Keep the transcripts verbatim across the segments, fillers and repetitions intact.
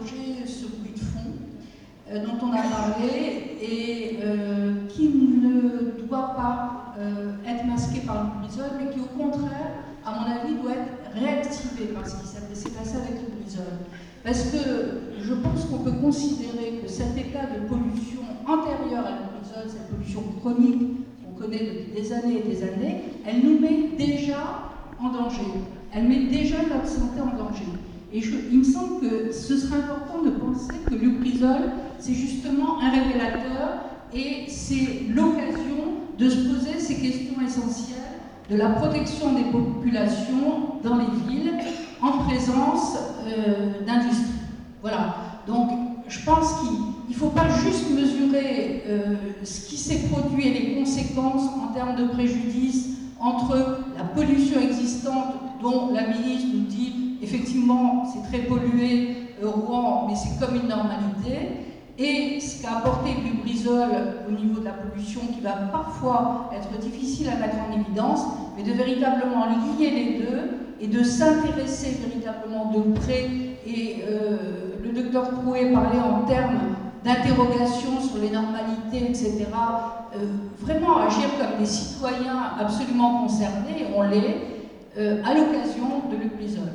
interroger ce bruit de fond euh, dont on a parlé et euh, qui ne doit pas euh, être masqué par le lubrizol, mais qui au contraire, à mon avis, doit être réactivé par ce qui s'est passé avec le lubrizol. Parce que je pense qu'on peut considérer que cet état de pollution antérieure à la lubrizol, cette pollution chronique qu'on connaît depuis des années et des années, elle nous met déjà en danger. Elle met déjà notre santé en danger. Et je, il me semble que ce serait important de penser que le lubrizol, c'est justement un révélateur et c'est l'occasion de se poser ces questions essentielles de la protection des populations dans les villes en présence euh, d'industrie. Voilà. Donc, je pense qu'il ne faut pas juste mesurer euh, ce qui s'est produit et les conséquences en termes de préjudice entre la pollution existante, dont la ministre nous dit effectivement c'est très pollué euh, Rouen, mais c'est comme une normalité, et ce qu'a apporté le lubrizol au niveau de la pollution, qui va parfois être difficile à mettre en évidence, mais de véritablement lier les deux et de s'intéresser véritablement de près. Et euh, le docteur Prouet parlait en termes d'interrogation sur les normalités, et cetera. Euh, vraiment agir comme des citoyens absolument concernés, et on l'est, euh, à l'occasion de lubrizol.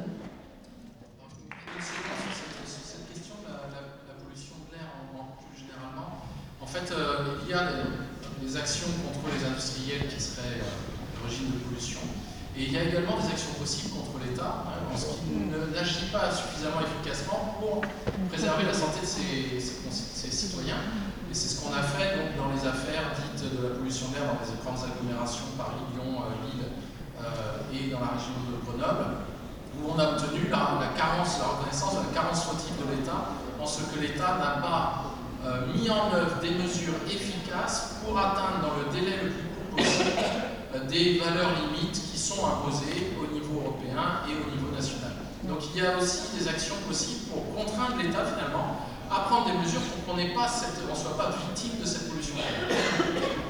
En fait, euh, il y a des, des actions contre les industriels qui seraient euh, l'origine de pollution. Et il y a également des actions possibles contre l'État, hein, en ce qui n'agit pas suffisamment efficacement pour préserver la santé de ses, ses, ses citoyens. Et c'est ce qu'on a fait donc, dans les affaires dites de la pollution de l'air dans les grandes agglomérations, Paris, Lyon, euh, Lille euh, et dans la région de Grenoble, où on a obtenu la, la carence, la reconnaissance de la carence fautive de l'État, en ce que l'État n'a pas Euh, mis en œuvre des mesures efficaces pour atteindre dans le délai le plus court possible euh, des valeurs limites qui sont imposées au niveau européen et au niveau national. Donc il y a aussi des actions possibles pour contraindre l'État finalement à prendre des mesures pour qu'on n'ait pas cette, on ne soit pas victime de cette pollution.